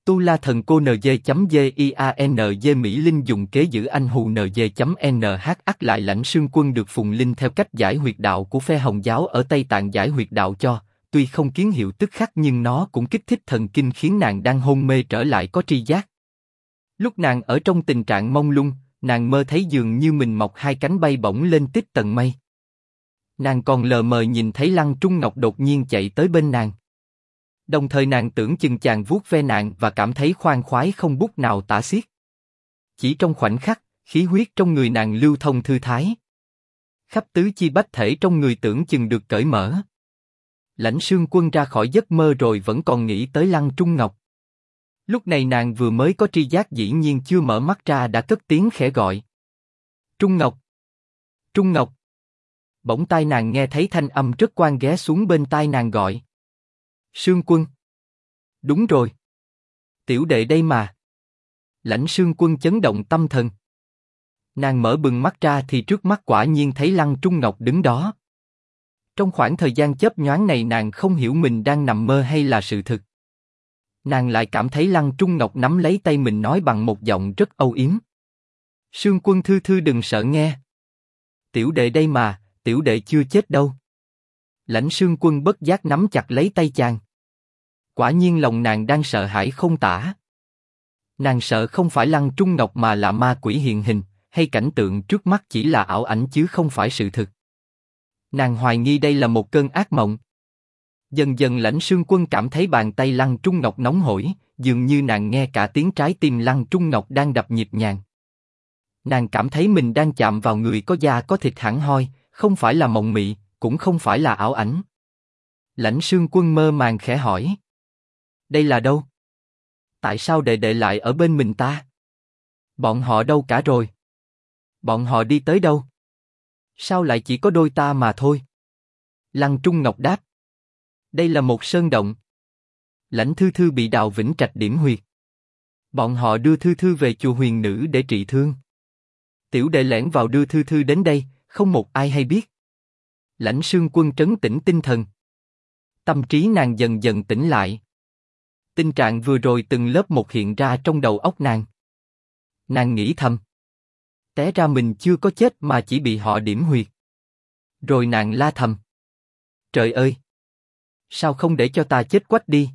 Tu La Thần Cô NG.GIANG Mỹ Linh dùng kế giữ anh hù NG.NH ắt lại Lãnh Sương Quân được Phùng Linh theo cách giải huyệt đạo của phe Hồng giáo ở Tây Tạng giải huyệt đạo cho, tuy không kiến hiệu tức khắc nhưng nó cũng kích thích thần kinh khiến nàng đang hôn mê trở lại có tri giác. Lúc nàng ở trong tình trạng mông lung, nàng mơ thấy dường như mình mọc hai cánh bay bổng lên tít tầng mây. Nàng còn lờ mờ nhìn thấy Lăng Trung Ngọc đột nhiên chạy tới bên nàng. Đồng thời nàng tưởng chừng chàng vuốt ve nàng và cảm thấy khoan khoái không bút nào tả xiết. Chỉ trong khoảnh khắc, khí huyết trong người nàng lưu thông thư thái. Khắp tứ chi bách thể trong người tưởng chừng được cởi mở. Lãnh Sương Quân ra khỏi giấc mơ rồi vẫn còn nghĩ tới Lăng Trung Ngọc. Lúc này nàng vừa mới có tri giác dĩ nhiên chưa mở mắt ra đã cất tiếng khẽ gọi. Trung Ngọc! Trung Ngọc! Bỗng tai nàng nghe thấy thanh âm rất quan ghé xuống bên tai nàng gọi. Sương Quân! Đúng rồi! Tiểu đệ đây mà! Lãnh Sương Quân chấn động tâm thần. Nàng mở bừng mắt ra thì trước mắt quả nhiên thấy Lăng Trung Ngọc đứng đó. Trong khoảng thời gian chớp nhoáng này nàng không hiểu mình đang nằm mơ hay là sự thực. Nàng lại cảm thấy Lăng Trung Ngọc nắm lấy tay mình nói bằng một giọng rất âu yếm. Sương Quân thư thư đừng sợ nghe. Tiểu đệ đây mà, tiểu đệ chưa chết đâu. Lãnh Sương Quân bất giác nắm chặt lấy tay chàng. Quả nhiên lòng nàng đang sợ hãi không tả. Nàng sợ không phải Lăng Trung Ngọc mà là ma quỷ hiện hình, hay cảnh tượng trước mắt chỉ là ảo ảnh chứ không phải sự thực. Nàng hoài nghi đây là một cơn ác mộng. Dần dần Lãnh Sương Quân cảm thấy bàn tay Lăng Trung Ngọc nóng hổi, dường như nàng nghe cả tiếng trái tim Lăng Trung Ngọc đang đập nhịp nhàng. Nàng cảm thấy mình đang chạm vào người có da có thịt hẳn hoi, không phải là mộng mị, cũng không phải là ảo ảnh. Lãnh Sương Quân mơ màng khẽ hỏi. Đây là đâu? Tại sao đệ đệ lại ở bên mình ta? Bọn họ đâu cả rồi? Bọn họ đi tới đâu? Sao lại chỉ có đôi ta mà thôi? Lăng Trung Ngọc đáp. Đây là một sơn động. Lãnh Thư Thư bị Đào Vĩnh Trạch điểm huyệt. Bọn họ đưa Thư Thư về chùa Huyền Nữ để trị thương. Tiểu đệ lẻn vào đưa Thư Thư đến đây, không một ai hay biết. Lãnh Sương Quân trấn tĩnh tinh thần. Tâm trí nàng dần dần tỉnh lại. Tình trạng vừa rồi từng lớp một hiện ra trong đầu óc nàng. Nàng nghĩ thầm. Té ra mình chưa có chết mà chỉ bị họ điểm huyệt. Rồi nàng la thầm. Trời ơi! Sao không để cho ta chết quách đi?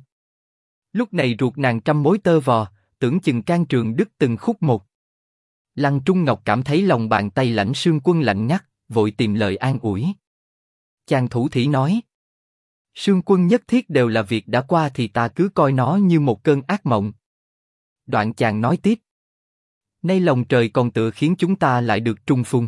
Lúc này ruột nàng trăm mối tơ vò, tưởng chừng can trường đứt từng khúc một. Lăng Trung Ngọc cảm thấy lòng bàn tay Lãnh Sương Quân lạnh ngắt, vội tìm lời an ủi. Chàng thủ thỉ nói. Sương Quân nhất thiết đều là việc đã qua thì ta cứ coi nó như một cơn ác mộng. Đoạn chàng nói tiếp. Nay lòng trời còn tựa khiến chúng ta lại được trung phùng.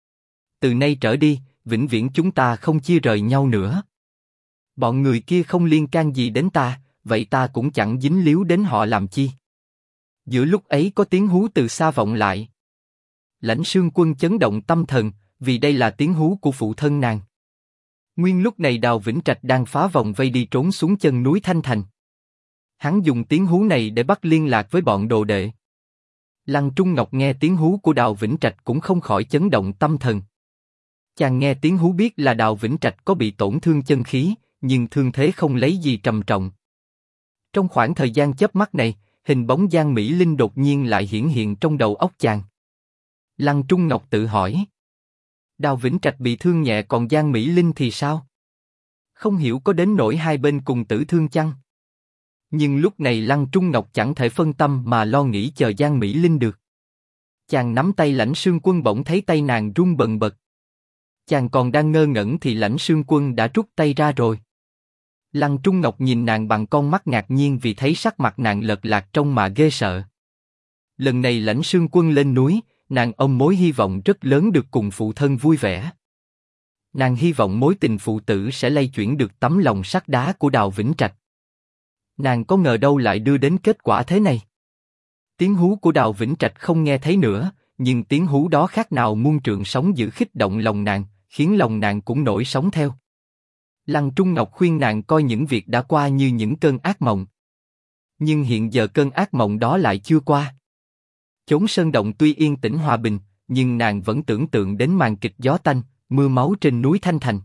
Từ nay trở đi, vĩnh viễn chúng ta không chia rời nhau nữa. Bọn người kia không liên can gì đến ta, vậy ta cũng chẳng dính líu đến họ làm chi. Giữa lúc ấy có tiếng hú từ xa vọng lại. Lãnh Sương Quân chấn động tâm thần, vì đây là tiếng hú của phụ thân nàng. Nguyên lúc này Đào Vĩnh Trạch đang phá vòng vây đi trốn xuống chân núi Thanh Thành. Hắn dùng tiếng hú này để bắt liên lạc với bọn đồ đệ. Lăng Trung Ngọc nghe tiếng hú của Đào Vĩnh Trạch cũng không khỏi chấn động tâm thần. Chàng nghe tiếng hú biết là Đào Vĩnh Trạch có bị tổn thương chân khí, nhưng thương thế không lấy gì trầm trọng. Trong khoảng thời gian chớp mắt này, hình bóng Giang Mỹ Linh đột nhiên lại hiển hiện trong đầu óc chàng. Lăng Trung Ngọc tự hỏi. Đào Vĩnh Trạch bị thương nhẹ còn Giang Mỹ Linh thì sao? Không hiểu có đến nỗi hai bên cùng tử thương chăng? Nhưng lúc này Lăng Trung Ngọc chẳng thể phân tâm mà lo nghĩ chờ Giang Mỹ Linh được. Chàng nắm tay Lãnh Sương Quân bỗng thấy tay nàng run bần bật. Chàng còn đang ngơ ngẩn thì Lãnh Sương Quân đã rút tay ra rồi. Lăng Trung Ngọc nhìn nàng bằng con mắt ngạc nhiên vì thấy sắc mặt nàng lật lạc trông mà ghê sợ. Lần này Lãnh Sương Quân lên núi, nàng ôm mối hy vọng rất lớn được cùng phụ thân vui vẻ. Nàng hy vọng mối tình phụ tử sẽ lay chuyển được tấm lòng sắt đá của Đào Vĩnh Trạch. Nàng có ngờ đâu lại đưa đến kết quả thế này. Tiếng hú của Đào Vĩnh Trạch không nghe thấy nữa, nhưng tiếng hú đó khác nào muôn trượng sóng dữ khích động lòng nàng, khiến lòng nàng cũng nổi sóng theo. Lăng Trung Ngọc khuyên nàng coi những việc đã qua như những cơn ác mộng. Nhưng hiện giờ cơn ác mộng đó lại chưa qua. Chốn sơn động tuy yên tĩnh hòa bình, nhưng nàng vẫn tưởng tượng đến màn kịch gió tanh, mưa máu trên núi Thanh Thành.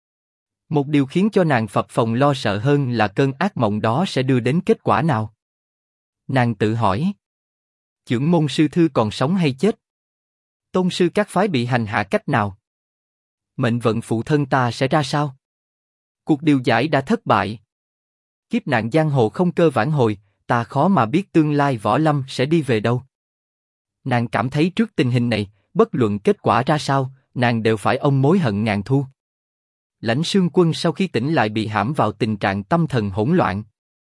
Một điều khiến cho nàng phập phồng lo sợ hơn là cơn ác mộng đó sẽ đưa đến kết quả nào. Nàng tự hỏi. Chưởng môn sư thư còn sống hay chết? Tôn sư các phái bị hành hạ cách nào? Mệnh vận phụ thân ta sẽ ra sao? Cuộc điều giải đã thất bại. Kiếp nạn giang hồ không cơ vãn hồi, ta khó mà biết tương lai võ lâm sẽ đi về đâu. Nàng cảm thấy trước tình hình này, bất luận kết quả ra sao, nàng đều phải ôm mối hận ngàn thu. Lãnh Sương Quân sau khi tỉnh lại bị hãm vào tình trạng tâm thần hỗn loạn.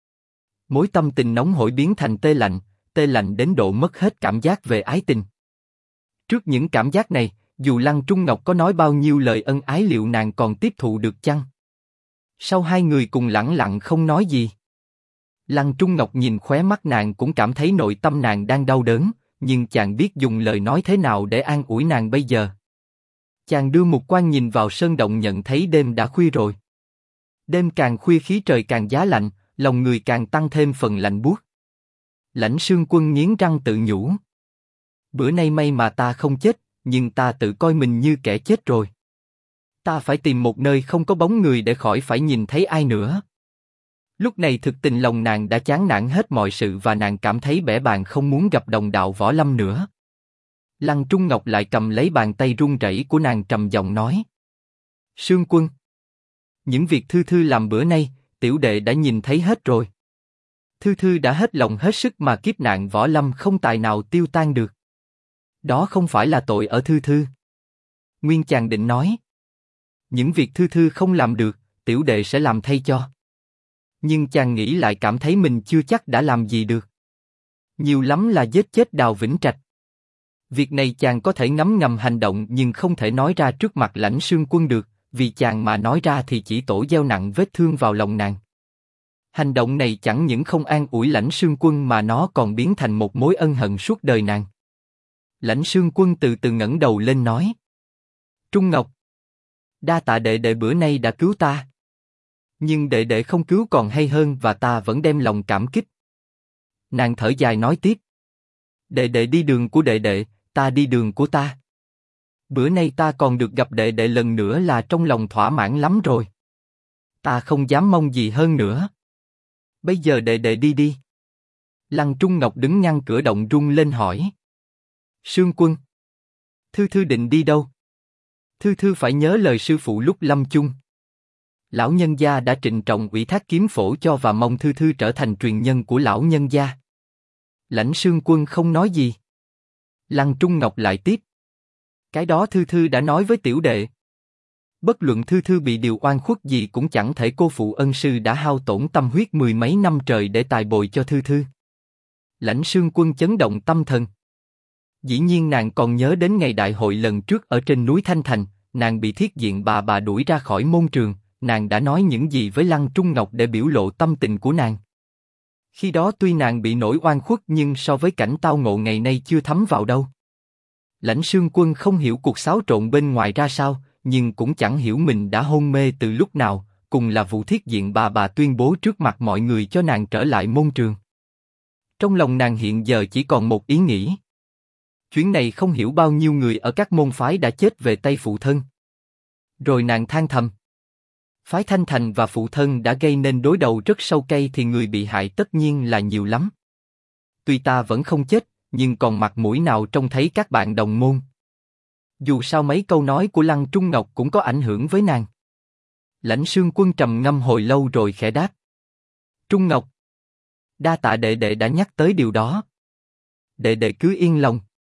Mối tâm tình nóng hổi biến thành tê lạnh đến độ mất hết cảm giác về ái tình. Trước những cảm giác này, dù Lăng Trung Ngọc có nói bao nhiêu lời ân ái liệu nàng còn tiếp thụ được chăng? Sau hai người cùng lẳng lặng không nói gì. Lăng Trung Ngọc nhìn khóe mắt nàng cũng cảm thấy nội tâm nàng đang đau đớn, nhưng chàng biết dùng lời nói thế nào để an ủi nàng bây giờ. Chàng đưa mục quan nhìn vào sơn động nhận thấy đêm đã khuya rồi. Đêm càng khuya khí trời càng giá lạnh, lòng người càng tăng thêm phần lạnh buốt. Lãnh Sương Quân nghiến răng tự nhủ. Bữa nay may mà ta không chết, nhưng ta tự coi mình như kẻ chết rồi. Ta phải tìm một nơi không có bóng người để khỏi phải nhìn thấy ai nữa. Lúc này thực tình lòng nàng đã chán nản hết mọi sự và nàng cảm thấy bẽ bàng không muốn gặp đồng đạo võ lâm nữa. Lăng Trung Ngọc lại cầm lấy bàn tay run rẩy của nàng trầm giọng nói. Sương Quân, những việc Thư Thư làm bữa nay, tiểu đệ đã nhìn thấy hết rồi. Thư Thư đã hết lòng hết sức mà kiếp nạn võ lâm không tài nào tiêu tan được. Đó không phải là tội ở Thư Thư. Nguyên chàng định nói. Những việc Thư Thư không làm được, tiểu đệ sẽ làm thay cho. Nhưng chàng nghĩ lại cảm thấy mình chưa chắc đã làm gì được. Nhiều lắm là giết chết Đào Vĩnh Trạch. Việc này chàng có thể ngấm ngầm hành động nhưng không thể nói ra trước mặt Lãnh Sương Quân được, vì chàng mà nói ra thì chỉ tổ gieo nặng vết thương vào lòng nàng. Hành động này chẳng những không an ủi Lãnh Sương Quân mà nó còn biến thành một mối ân hận suốt đời nàng. Lãnh Sương Quân từ từ ngẩng đầu lên nói. Trung Ngọc, đa tạ đệ đệ bữa nay đã cứu ta. Nhưng đệ đệ không cứu còn hay hơn và ta vẫn đem lòng cảm kích. Nàng thở dài nói tiếp. Đệ đệ đi đường của đệ đệ, ta đi đường của ta. Bữa nay ta còn được gặp đệ đệ lần nữa là trong lòng thỏa mãn lắm rồi. Ta không dám mong gì hơn nữa. Bây giờ đệ đệ đi đi. Lăng Trung Ngọc đứng ngăn cửa động rung lên hỏi. Sương Quân, Thư Thư định đi đâu? Thư Thư phải nhớ lời sư phụ lúc lâm chung. Lão nhân gia đã trịnh trọng ủy thác kiếm phổ cho và mong Thư Thư trở thành truyền nhân của lão nhân gia. Lãnh Sương Quân không nói gì. Lăng Trung Ngọc lại tiếp. Cái đó Thư Thư đã nói với tiểu đệ. Bất luận Thư Thư bị điều oan khuất gì cũng chẳng thể cô phụ ân sư đã hao tổn tâm huyết mười mấy năm trời để tài bồi cho Thư Thư. Lãnh Sương Quân chấn động tâm thần. Dĩ nhiên nàng còn nhớ đến ngày đại hội lần trước ở trên núi Thanh Thành, nàng bị Thiết Diện bà đuổi ra khỏi môn trường, nàng đã nói những gì với Lăng Trung Ngọc để biểu lộ tâm tình của nàng. Khi đó tuy nàng bị nổi oan khuất nhưng so với cảnh tao ngộ ngày nay chưa thấm vào đâu. Lãnh Sương Quân không hiểu cuộc xáo trộn bên ngoài ra sao, nhưng cũng chẳng hiểu mình đã hôn mê từ lúc nào, cùng là vụ Thiết Diện bà tuyên bố trước mặt mọi người cho nàng trở lại môn trường. Trong lòng nàng hiện giờ chỉ còn một ý nghĩ. Chuyến này không hiểu bao nhiêu người ở các môn phái đã chết về tay phụ thân. Rồi nàng than thầm. Phái Thanh Thành và phụ thân đã gây nên đối đầu rất sâu cay thì người bị hại tất nhiên là nhiều lắm. Tuy ta vẫn không chết, nhưng còn mặt mũi nào trông thấy các bạn đồng môn. Dù sao mấy câu nói của Lăng Trung Ngọc cũng có ảnh hưởng với nàng. Lãnh Sương Quân trầm ngâm hồi lâu rồi khẽ đáp. Trung Ngọc, đa tạ đệ đệ đã nhắc tới điều đó. Đệ đệ cứ yên lòng.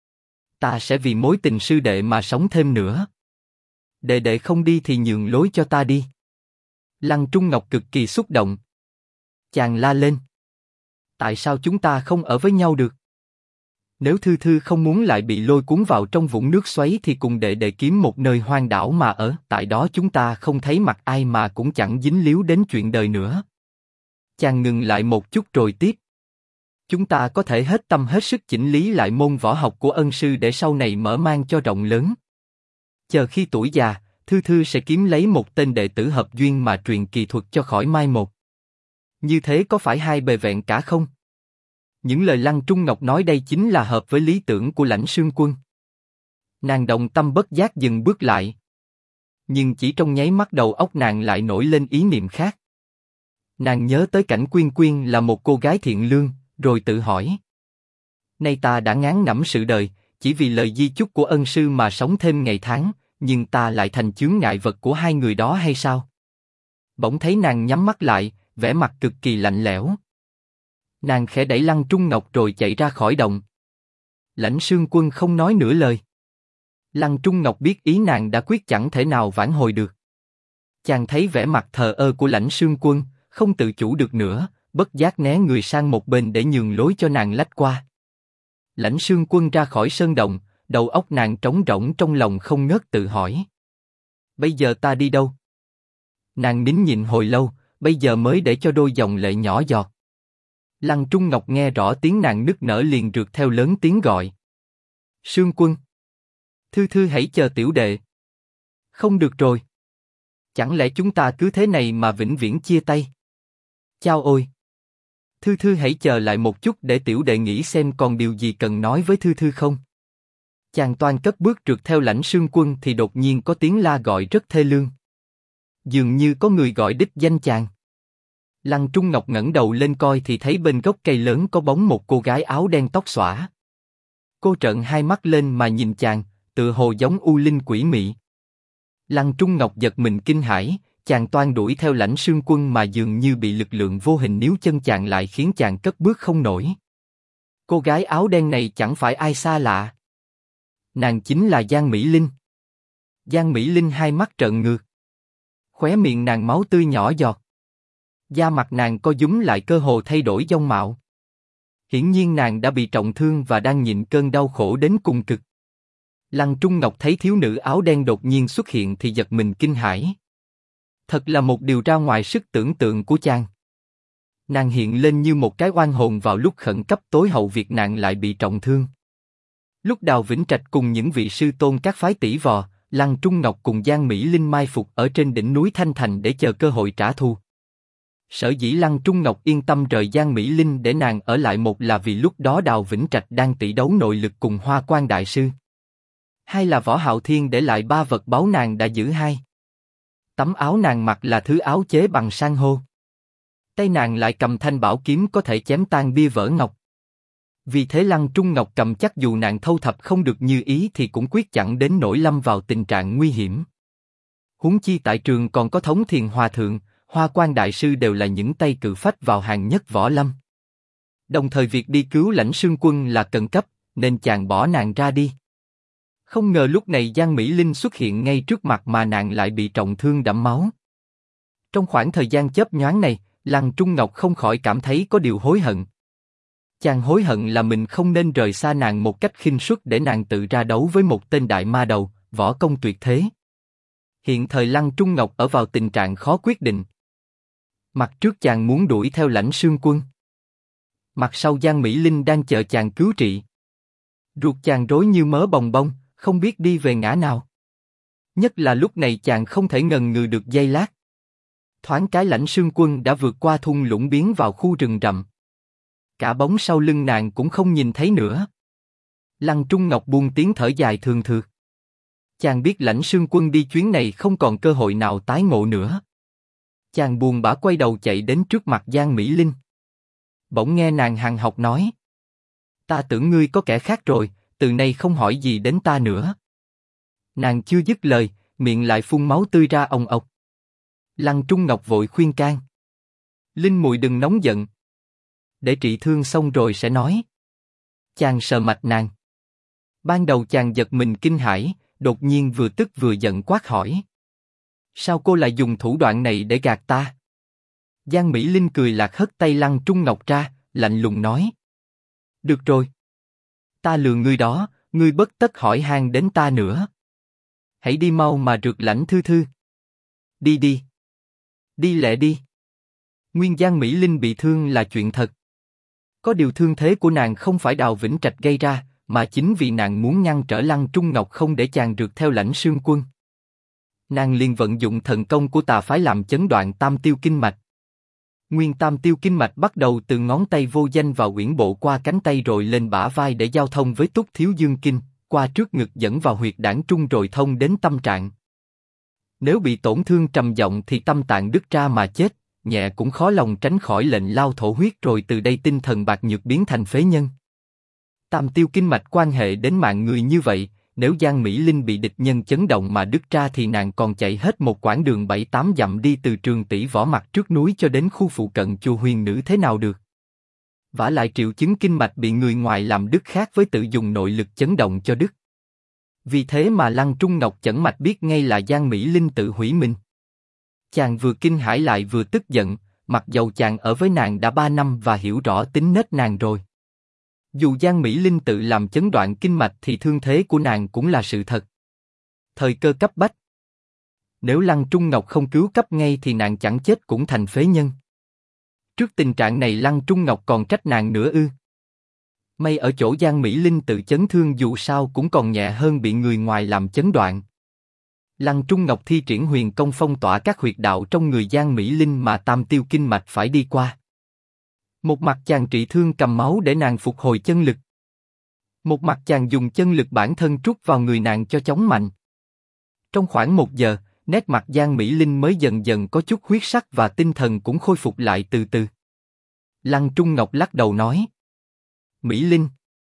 Ta sẽ vì mối tình sư đệ mà sống thêm nữa. Đệ đệ không đi thì nhường lối cho ta đi. Lăng Trung Ngọc cực kỳ xúc động. Chàng la lên. Tại sao chúng ta không ở với nhau được? Nếu Thư Thư không muốn lại bị lôi cuốn vào trong vũng nước xoáy thì cùng đệ đệ kiếm một nơi hoang đảo mà ở. Tại đó chúng ta không thấy mặt ai mà cũng chẳng dính líu đến chuyện đời nữa. Chàng ngừng lại một chút rồi tiếp. Chúng ta có thể hết tâm hết sức chỉnh lý lại môn võ học của ân sư để sau này mở mang cho rộng lớn. Chờ khi tuổi già, Thư Thư sẽ kiếm lấy một tên đệ tử hợp duyên mà truyền kỳ thuật cho khỏi mai một. Như thế có phải hai bề vẹn cả không? Những lời Lăng Trung Ngọc nói đây chính là hợp với lý tưởng của Lãnh Sương Quân. Nàng động tâm bất giác dừng bước lại. Nhưng chỉ trong nháy mắt đầu óc nàng lại nổi lên ý niệm khác. Nàng nhớ tới cảnh Quyên Quyên là một cô gái thiện lương, rồi tự hỏi. Nay ta đã ngán ngẩm sự đời, chỉ vì lời di chúc của ân sư mà sống thêm ngày tháng, nhưng ta lại thành chướng ngại vật của hai người đó hay sao? Bỗng thấy nàng nhắm mắt lại, vẻ mặt cực kỳ lạnh lẽo. Nàng khẽ đẩy Lăng Trung Ngọc rồi chạy ra khỏi động. Lãnh Sương Quân không nói nửa lời. Lăng Trung Ngọc biết ý nàng đã quyết chẳng thể nào vãn hồi được. Chàng thấy vẻ mặt thờ ơ của Lãnh Sương Quân, không tự chủ được nữa, bất giác né người sang một bên để nhường lối cho nàng lách qua. Lãnh Sương Quân ra khỏi sơn động, đầu óc nàng trống rỗng, trong lòng không ngớt tự hỏi. Bây giờ ta đi đâu? Nàng nín nhịn hồi lâu, bây giờ mới để cho đôi dòng lệ nhỏ giọt. Lăng Trung Ngọc nghe rõ tiếng nàng nức nở liền rượt theo lớn tiếng gọi. Sương Quân! Thư thư hãy chờ tiểu đệ. Không được rồi. Chẳng lẽ chúng ta cứ thế này mà vĩnh viễn chia tay? Chao ôi! Thư thư hãy chờ lại một chút để tiểu đệ nghĩ xem còn điều gì cần nói với thư thư không. Chàng toan cất bước rượt theo Lãnh Sương Quân thì đột nhiên có tiếng la gọi rất thê lương. Dường như có người gọi đích danh chàng. Lăng Trung Ngọc ngẩng đầu lên coi thì thấy bên gốc cây lớn có bóng một cô gái áo đen tóc xõa. Cô trợn hai mắt lên mà nhìn chàng, tựa hồ giống u linh quỷ mị. Lăng Trung Ngọc giật mình kinh hãi, chàng toan đuổi theo Lãnh Sương Quân mà dường như bị lực lượng vô hình níu chân chàng lại khiến chàng cất bước không nổi. Cô gái áo đen này chẳng phải ai xa lạ. Nàng chính là Giang Mỹ Linh. Giang Mỹ Linh hai mắt trợn ngược. Khóe miệng nàng máu tươi nhỏ giọt. Da mặt nàng co rúm lại cơ hồ thay đổi dung mạo. Hiển nhiên nàng đã bị trọng thương và đang nhịn cơn đau khổ đến cùng cực. Lăng Trung Ngọc thấy thiếu nữ áo đen đột nhiên xuất hiện thì giật mình kinh hãi. Thật là một điều ra ngoài sức tưởng tượng của chàng. Nàng hiện lên như một cái oan hồn vào lúc khẩn cấp tối hậu việc nàng lại bị trọng thương. Lúc Đào Vĩnh Trạch cùng những vị sư tôn các phái tỷ vò, Lăng Trung Ngọc cùng Giang Mỹ Linh mai phục ở trên đỉnh núi Thanh Thành để chờ cơ hội trả thù. Sở dĩ Lăng Trung Ngọc yên tâm rời Giang Mỹ Linh để nàng ở lại một là vì lúc đó Đào Vĩnh Trạch đang tỷ đấu nội lực cùng Hoa Quan Đại Sư. Hai là Võ Hạo Thiên để lại ba vật báu nàng đã giữ hai. Tấm áo nàng mặc là thứ áo chế bằng san hô. Tay nàng lại cầm thanh bảo kiếm có thể chém tan bia vỡ ngọc. Vì thế Lăng Trung Ngọc cầm chắc dù nàng thâu thập không được như ý thì cũng quyết chẳng đến nỗi lâm vào tình trạng nguy hiểm. Huống chi tại trường còn có Thống Thiền Hòa Thượng, Hoa Quan Đại Sư đều là những tay cự phách vào hàng nhất võ lâm. Đồng thời việc đi cứu Lãnh Sương Quân là cần cấp, nên chàng bỏ nàng ra đi. Không ngờ lúc này Giang Mỹ Linh xuất hiện ngay trước mặt mà nàng lại bị trọng thương đẫm máu. Trong khoảng thời gian chớp nhoáng này, Lăng Trung Ngọc không khỏi cảm thấy có điều hối hận. Chàng hối hận là mình không nên rời xa nàng một cách khinh suất để nàng tự ra đấu với một tên đại ma đầu, võ công tuyệt thế. Hiện thời Lăng Trung Ngọc ở vào tình trạng khó quyết định. Mặt trước chàng muốn đuổi theo Lãnh Sương Quân. Mặt sau Giang Mỹ Linh đang chờ chàng cứu trị. Ruột chàng rối như mớ bồng bông, không biết đi về ngã nào. Nhất là lúc này chàng không thể ngần ngừ được giây lát. Thoáng cái Lãnh Sương Quân đã vượt qua thung lũng biến vào khu rừng rậm. Cả bóng sau lưng nàng cũng không nhìn thấy nữa. Lăng Trung Ngọc buông tiếng thở dài thường thượt. Chàng biết Lãnh Sương Quân đi chuyến này không còn cơ hội nào tái ngộ nữa. Chàng buồn bã quay đầu chạy đến trước mặt Giang Mỹ Linh. Bỗng nghe nàng hằn học nói: Ta tưởng ngươi có kẻ khác rồi, từ nay không hỏi gì đến ta nữa. Nàng chưa dứt lời, miệng lại phun máu tươi ra ồng ộc. Lăng Trung Ngọc vội khuyên can: Linh muội đừng nóng giận. Để trị thương xong rồi sẽ nói. Chàng sờ mạch nàng. Ban đầu chàng giật mình kinh hãi, đột nhiên vừa tức vừa giận quát hỏi: Sao cô lại dùng thủ đoạn này để gạt ta? Giang Mỹ Linh cười lạc hất tay Lăng Trung Ngọc ra, lạnh lùng nói: Được rồi. Ta lừa ngươi đó, ngươi bất tất hỏi han đến ta nữa. Hãy đi mau mà rượt Lãnh thư thư. Đi đi. Đi lẹ đi. Nguyên Giang Mỹ Linh bị thương là chuyện thật. Có điều thương thế của nàng không phải Đào Vĩnh Trạch gây ra, mà chính vì nàng muốn ngăn trở Lăng Trung Ngọc không để chàng rượt theo Lãnh Sương Quân. Nàng liền vận dụng thần công của tà phái làm chấn đoạn Tam Tiêu Kinh Mạch. Nguyên Tam Tiêu Kinh Mạch bắt đầu từ ngón tay vô danh vào uyển bộ qua cánh tay rồi lên bả vai để giao thông với Túc Thiếu Dương Kinh, qua trước ngực dẫn vào huyệt đảng trung rồi thông đến tâm trạng. Nếu bị tổn thương trầm trọng thì tâm tạng đứt ra mà chết, nhẹ cũng khó lòng tránh khỏi lệnh lao thổ huyết rồi từ đây tinh thần bạc nhược biến thành phế nhân. Tam tiêu kinh mạch quan hệ đến mạng người như vậy, nếu Giang Mỹ Linh bị địch nhân chấn động mà đứt ra thì nàng còn chạy hết một quãng đường 7-8 dặm đi từ trường tỷ võ mặt trước núi cho đến khu phụ cận chùa Huyền Nữ thế nào được. Vả lại triệu chứng kinh mạch bị người ngoài làm đứt khác với tự dùng nội lực chấn động cho đứt. Vì thế mà Lăng Trung Ngọc chẩn mạch biết ngay là Giang Mỹ Linh tự hủy mình. Chàng vừa kinh hãi lại vừa tức giận, mặc dầu chàng ở với nàng đã 3 năm và hiểu rõ tính nết nàng rồi. Dù Giang Mỹ Linh tự làm chấn đoạn kinh mạch thì thương thế của nàng cũng là sự thật. Thời cơ cấp bách. Nếu Lăng Trung Ngọc không cứu cấp ngay thì nàng chẳng chết cũng thành phế nhân. Trước tình trạng này Lăng Trung Ngọc còn trách nàng nữa ư? May ở chỗ Giang Mỹ Linh tự chấn thương dù sao cũng còn nhẹ hơn bị người ngoài làm chấn đoạn. Lăng Trung Ngọc thi triển huyền công phong tỏa các huyệt đạo trong người Giang Mỹ Linh mà tam tiêu kinh mạch phải đi qua. Một mặt chàng trị thương cầm máu để nàng phục hồi chân lực. Một mặt chàng dùng chân lực bản thân trút vào người nàng cho chóng mạnh. Trong khoảng 1 giờ, nét mặt Giang Mỹ Linh mới dần dần có chút huyết sắc và tinh thần cũng khôi phục lại từ từ. Lăng Trung Ngọc lắc đầu nói: Mỹ Linh,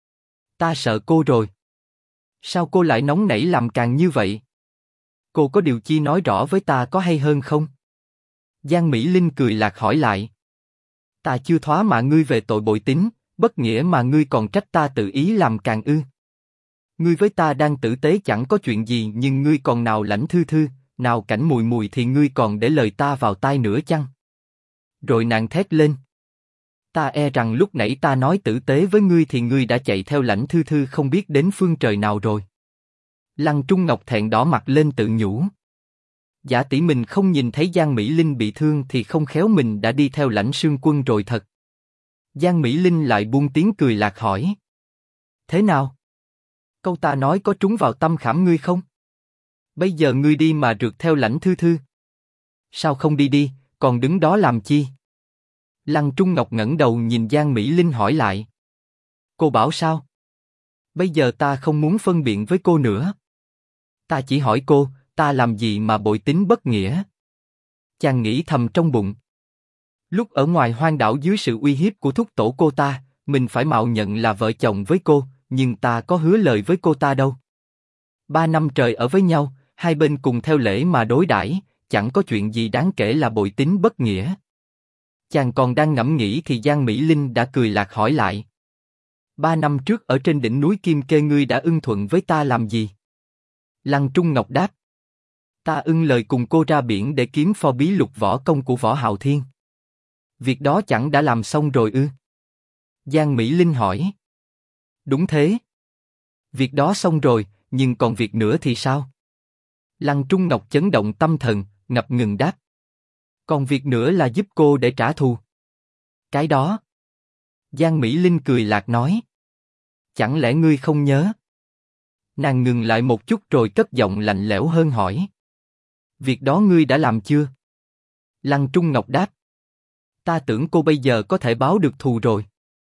ta sợ cô rồi. Sao cô lại nóng nảy làm càng như vậy? Cô có điều chi nói rõ với ta có hay hơn không? Giang Mỹ Linh cười lạc hỏi lại: Ta chưa thóa mạ ngươi về tội bội tín, bất nghĩa mà ngươi còn trách ta tự ý làm càng ư? Ngươi với ta đang tử tế chẳng có chuyện gì nhưng ngươi còn nào Lãnh Thư Thư, nào Cảnh Mùi Mùi thì ngươi còn để lời ta vào tai nữa chăng? Rồi nàng thét lên: Ta e rằng lúc nãy ta nói tử tế với ngươi thì ngươi đã chạy theo Lãnh Thư Thư không biết đến phương trời nào rồi. Lăng Trung Ngọc thẹn đỏ mặt lên tự nhủ: Giả tỷ mình không nhìn thấy Giang Mỹ Linh bị thương thì không khéo mình đã đi theo Lãnh Sương Quân rồi thật. Giang Mỹ Linh lại buông tiếng cười lạc hỏi: Thế nào? Câu ta nói có trúng vào tâm khảm ngươi không? Bây giờ ngươi đi mà rượt theo Lãnh Thư Thư. Sao không đi đi, còn đứng đó làm chi? Lăng Trung Ngọc ngẩng đầu nhìn Giang Mỹ Linh hỏi lại: Cô bảo sao? Bây giờ ta không muốn phân biện với cô nữa. Ta chỉ hỏi cô, ta làm gì mà bội tín bất nghĩa? Chàng nghĩ thầm trong bụng. Lúc ở ngoài hoang đảo dưới sự uy hiếp của thúc tổ cô ta, mình phải mạo nhận là vợ chồng với cô, nhưng ta có hứa lời với cô ta đâu. 3 năm trời ở với nhau, hai bên cùng theo lễ mà đối đãi, chẳng có chuyện gì đáng kể là bội tín bất nghĩa. Chàng còn đang ngẫm nghĩ thì Giang Mỹ Linh đã cười lạc hỏi lại: 3 năm trước ở trên đỉnh núi Kim Kê ngươi đã ưng thuận với ta làm gì? Lăng Trung Ngọc đáp: Ta ưng lời cùng cô ra biển để kiếm pho bí lục võ công của Võ Hạo Thiên. Việc đó chẳng đã làm xong rồi ư? Giang Mỹ Linh hỏi. Đúng thế. Việc đó xong rồi, nhưng còn việc nữa thì sao? Lăng Trung Ngọc chấn động tâm thần, ngập ngừng đáp. Còn việc nữa là giúp cô để trả thù. Cái đó. Giang Mỹ Linh cười lạc nói. Chẳng lẽ ngươi không nhớ? Nàng ngừng lại một chút rồi cất giọng lạnh lẽo hơn hỏi. Việc đó ngươi đã làm chưa? Lăng Trung Ngọc đáp. Ta tưởng cô bây giờ có thể báo được thù rồi.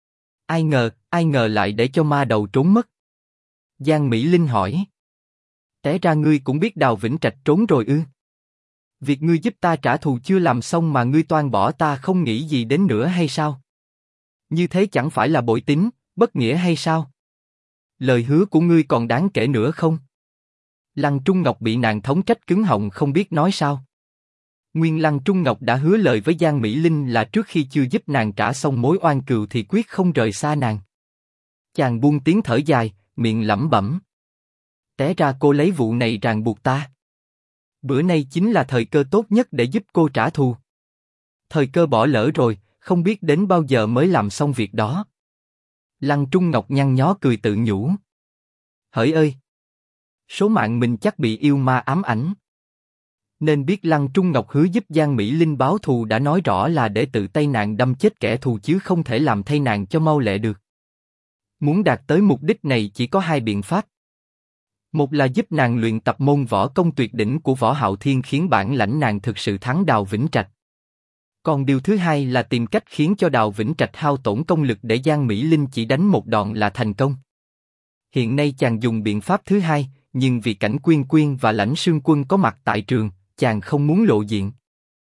Ai ngờ lại để cho ma đầu trốn mất. Giang Mỹ Linh hỏi. Té ra ngươi cũng biết Đào Vĩnh Trạch trốn rồi ư? Việc ngươi giúp ta trả thù chưa làm xong mà ngươi toan bỏ ta không nghĩ gì đến nữa hay sao? Như thế chẳng phải là bội tín, bất nghĩa hay sao? Lời hứa của ngươi còn đáng kể nữa không? Lăng Trung Ngọc bị nàng thống trách cứng họng không biết nói sao. Nguyên Lăng Trung Ngọc đã hứa lời với Giang Mỹ Linh là trước khi chưa giúp nàng trả xong mối oan cừu thì quyết không rời xa nàng. Chàng buông tiếng thở dài, miệng lẩm bẩm. Té ra cô lấy vụ này ràng buộc ta. Bữa nay chính là thời cơ tốt nhất để giúp cô trả thù. Thời cơ bỏ lỡ rồi, không biết đến bao giờ mới làm xong việc đó. Lăng Trung Ngọc nhăn nhó cười tự nhủ. Hỡi ơi! Số mạng mình chắc bị yêu ma ám ảnh. Nên biết Lăng Trung Ngọc hứa giúp Giang Mỹ Linh báo thù đã nói rõ là để tự tay nàng đâm chết kẻ thù chứ không thể làm thay nàng cho mau lẹ được. Muốn đạt tới mục đích này chỉ có hai biện pháp. Một là giúp nàng luyện tập môn võ công tuyệt đỉnh của Võ Hạo Thiên khiến bản lãnh nàng thực sự thắng Đào Vĩnh Trạch. Còn điều thứ hai là tìm cách khiến cho Đào Vĩnh Trạch hao tổn công lực để Giang Mỹ Linh chỉ đánh một đòn là thành công. Hiện nay chàng dùng biện pháp thứ hai, nhưng vì Cảnh Quyên Quyên và Lãnh Sương Quân có mặt tại trường, chàng không muốn lộ diện.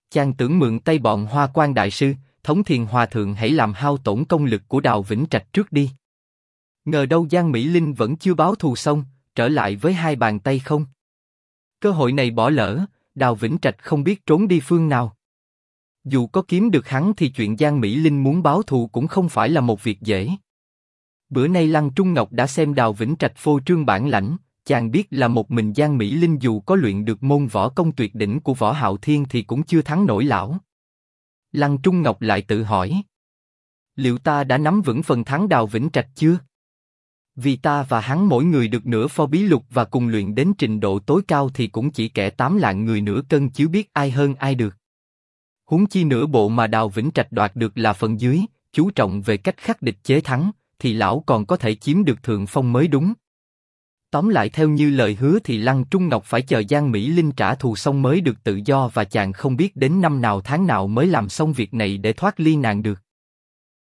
Chàng tưởng mượn tay bọn Hoa Quan đại sư, Thống Thiền hòa thượng hãy làm hao tổn công lực của Đào Vĩnh Trạch trước đi. Ngờ đâu Giang Mỹ Linh vẫn chưa báo thù xong, trở lại với hai bàn tay không. Cơ hội này bỏ lỡ, Đào Vĩnh Trạch không biết trốn đi phương nào. Dù có kiếm được hắn thì chuyện Giang Mỹ Linh muốn báo thù cũng không phải là một việc dễ. Bữa nay Lăng Trung Ngọc đã xem Đào Vĩnh Trạch phô trương bản lãnh, chàng biết là một mình Giang Mỹ Linh dù có luyện được môn võ công tuyệt đỉnh của Võ Hạo Thiên thì cũng chưa thắng nổi lão. Lăng Trung Ngọc lại tự hỏi, liệu ta đã nắm vững phần thắng Đào Vĩnh Trạch chưa? Vì ta và hắn mỗi người được nửa pho bí lục và cùng luyện đến trình độ tối cao thì cũng chỉ kẻ 8 lạng người nửa cân chứ biết ai hơn ai được. Huống chi nửa bộ mà Đào Vĩnh Trạch đoạt được là phần dưới, chú trọng về cách khắc địch chế thắng, thì lão còn có thể chiếm được thượng phong mới đúng. Tóm lại theo như lời hứa thì Lăng Trung Ngọc phải chờ Giang Mỹ Linh trả thù xong mới được tự do và chàng không biết đến năm nào tháng nào mới làm xong việc này để thoát ly nàng được.